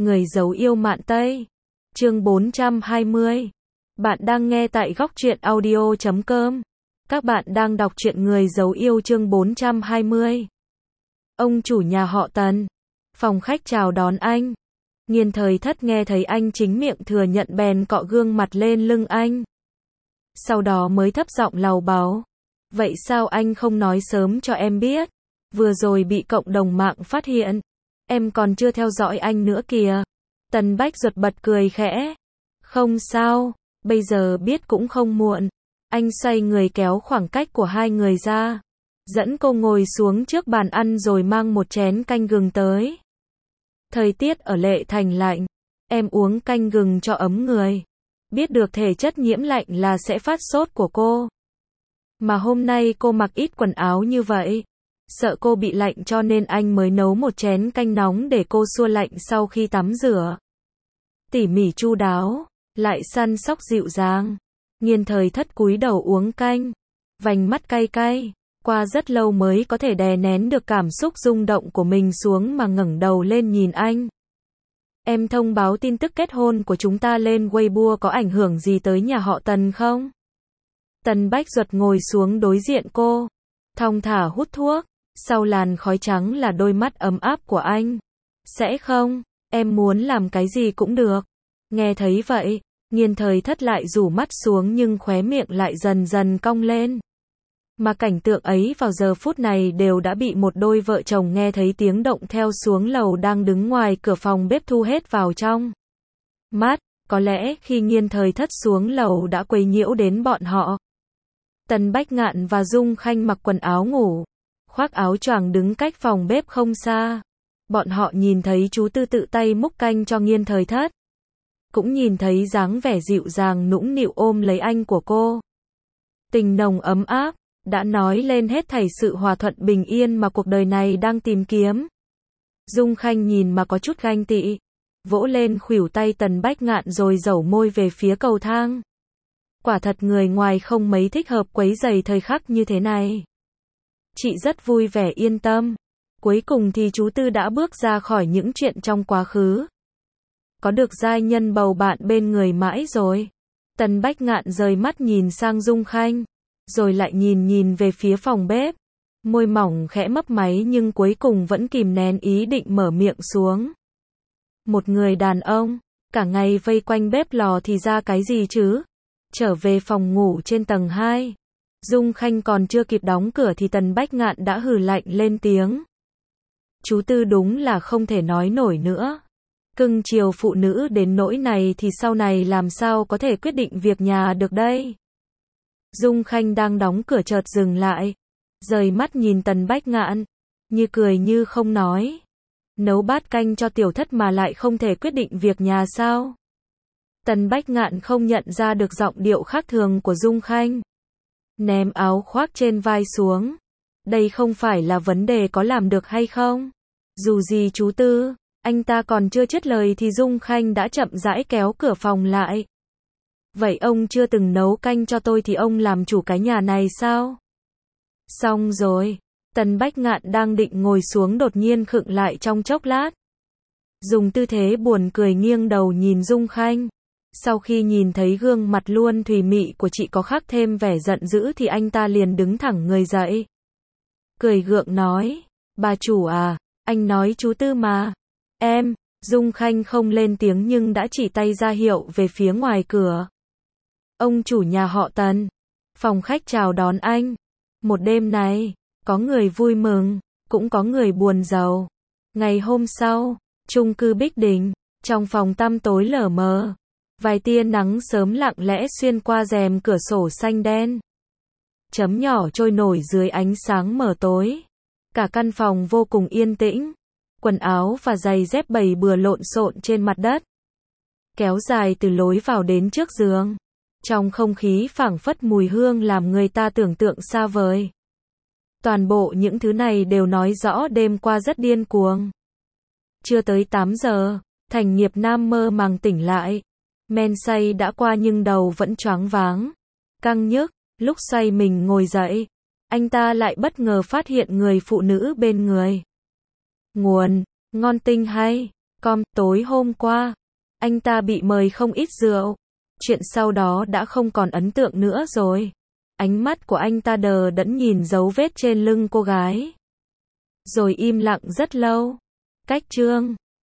Người giấu yêu mạn Tây. Chương 420. Bạn đang nghe tại góc truyện audio.com. Các bạn đang đọc truyện Người giấu yêu chương 420. Ông chủ nhà họ Tần. Phòng khách chào đón anh. Nghiên Thời Thất nghe thấy anh chính miệng thừa nhận bèn cọ gương mặt lên lưng anh. Sau đó mới thấp giọng lầu bầu. Vậy sao anh không nói sớm cho em biết? Vừa rồi bị cộng đồng mạng phát hiện. Em còn chưa theo dõi anh nữa kìa. Tần Bách Duật bật cười khẽ. Không sao, bây giờ biết cũng không muộn. Anh xoay người kéo khoảng cách của hai người ra. Dẫn cô ngồi xuống trước bàn ăn rồi mang một chén canh gừng tới. Thời tiết ở Lệ Thành lạnh. Em uống canh gừng cho ấm người. Biết được thể chất nhiễm lạnh là sẽ phát sốt của cô. Mà hôm nay cô mặc ít quần áo như vậy. Sợ cô bị lạnh cho nên anh mới nấu một chén canh nóng để cô xua lạnh sau khi tắm rửa. Tỉ mỉ chu đáo, lại săn sóc dịu dàng. Nghiên Thời Thất cúi đầu uống canh, vành mắt cay cay, qua rất lâu mới có thể đè nén được cảm xúc rung động của mình xuống mà ngẩng đầu lên nhìn anh. Em thông báo tin tức kết hôn của chúng ta lên Weibo có ảnh hưởng gì tới nhà họ Tần không? Tần Bách Duật ngồi xuống đối diện cô, thong thả hút thuốc. Sau làn khói trắng là đôi mắt ấm áp của anh. Sẽ không, em muốn làm cái gì cũng được. Nghe thấy vậy, Nghiên Thời Thất lại rủ mắt xuống nhưng khóe miệng lại dần dần cong lên. Mà cảnh tượng ấy vào giờ phút này đều đã bị một đôi vợ chồng nghe thấy tiếng động theo xuống lầu đang đứng ngoài cửa phòng bếp thu hết vào trong mắt. Có lẽ khi Nghiên Thời Thất xuống lầu đã quấy nhiễu đến bọn họ. Tần Bách Ngạn và Dung Khanh mặc quần áo ngủ, khoác áo choàng đứng cách phòng bếp không xa. Bọn họ nhìn thấy chú Tư tự tay múc canh cho Nghiên Thời Thất. Cũng nhìn thấy dáng vẻ dịu dàng nũng nịu ôm lấy anh của cô. Tình nồng ấm áp, đã nói lên hết thảy sự hòa thuận bình yên mà cuộc đời này đang tìm kiếm. Dung Khanh nhìn mà có chút ganh tị, vỗ lên khuỷu tay Tần Bách Ngạn rồi dẩu môi về phía cầu thang. Quả thật người ngoài không mấy thích hợp quấy rầy thời khắc như thế này. Chị rất vui vẻ yên tâm. Cuối cùng thì chú Tư đã bước ra khỏi những chuyện trong quá khứ. Có được giai nhân bầu bạn bên người mãi rồi. Tần Bách Ngạn rời mắt nhìn sang Dung Khanh, rồi lại nhìn về phía phòng bếp. Môi mỏng khẽ mấp máy nhưng cuối cùng vẫn kìm nén ý định mở miệng xuống. Một người đàn ông, cả ngày vây quanh bếp lò thì ra cái gì chứ? Trở về phòng ngủ trên tầng 2. Dung Khanh còn chưa kịp đóng cửa thì Tần Bách Ngạn đã hừ lạnh lên tiếng. Chú Tư đúng là không thể nói nổi nữa. Cưng chiều phụ nữ đến nỗi này thì sau này làm sao có thể quyết định việc nhà được đây? Dung Khanh đang đóng cửa chợt dừng lại, rời mắt nhìn Tần Bách Ngạn, như cười như không nói. Nấu bát canh cho Tiểu Thất mà lại không thể quyết định việc nhà sao? Tần Bách Ngạn không nhận ra được giọng điệu khác thường của Dung Khanh. Ném áo khoác trên vai xuống. Đây không phải là vấn đề có làm được hay không. Dù gì chú Tư, anh ta còn chưa dứt lời thì Dung Khanh đã chậm rãi kéo cửa phòng lại. Vậy ông chưa từng nấu canh cho tôi thì ông làm chủ cái nhà này sao? Xong rồi. Tần Bách Ngạn đang định ngồi xuống đột nhiên khựng lại trong chốc lát. Dùng tư thế buồn cười nghiêng đầu nhìn Dung Khanh. Sau khi nhìn thấy gương mặt luôn thùy mị của chị có khắc thêm vẻ giận dữ thì anh ta liền đứng thẳng người dậy. Cười gượng nói, bà chủ à, anh nói chú Tư mà. Em, Dung Khanh không lên tiếng nhưng đã chỉ tay ra hiệu về phía ngoài cửa. Ông chủ nhà họ Tần. Phòng khách chào đón anh. Một đêm này, có người vui mừng, cũng có người buồn rầu. Ngày hôm sau, chung cư Bích Đình, trong phòng tăm tối lờ mờ. Vài tia nắng sớm lặng lẽ xuyên qua rèm cửa sổ xanh đen. Chấm nhỏ trôi nổi dưới ánh sáng mờ tối. Cả căn phòng vô cùng yên tĩnh. Quần áo và giày dép bày bừa lộn xộn trên mặt đất. Kéo dài từ lối vào đến trước giường. Trong không khí phảng phất mùi hương làm người ta tưởng tượng xa vời. Toàn bộ những thứ này đều nói rõ đêm qua rất điên cuồng. Chưa tới 8 giờ, Thành Nghiệp Nam mơ màng tỉnh lại. Men say đã qua nhưng đầu vẫn choáng váng, căng nhức. Lúc xoay mình ngồi dậy, anh ta lại bất ngờ phát hiện người phụ nữ bên người. Nguồn, ngon tinh hay, Tối hôm qua, anh ta bị mời không ít rượu. Chuyện sau đó đã không còn ấn tượng nữa rồi. Ánh mắt của anh ta đờ đẫn nhìn dấu vết trên lưng cô gái. Rồi im lặng rất lâu. Cách chương